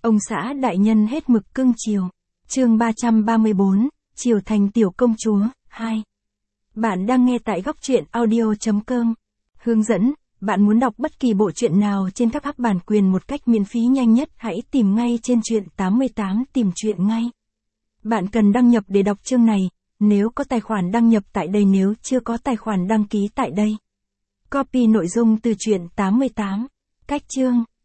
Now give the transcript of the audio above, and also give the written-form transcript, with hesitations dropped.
Ông xã đại nhân hết mực cưng chiều. Chương 334, Chiều thành tiểu công chúa, 2. Bạn đang nghe tại góc truyện audio.com. Hướng dẫn, bạn muốn đọc bất kỳ bộ truyện nào trên các app bản quyền một cách miễn phí nhanh nhất, hãy tìm ngay trên truyện 88 tìm truyện ngay. Bạn cần đăng nhập để đọc chương này, nếu có tài khoản đăng nhập tại đây, nếu chưa có tài khoản đăng ký tại đây. Copy nội dung từ truyện 88. Cách chương.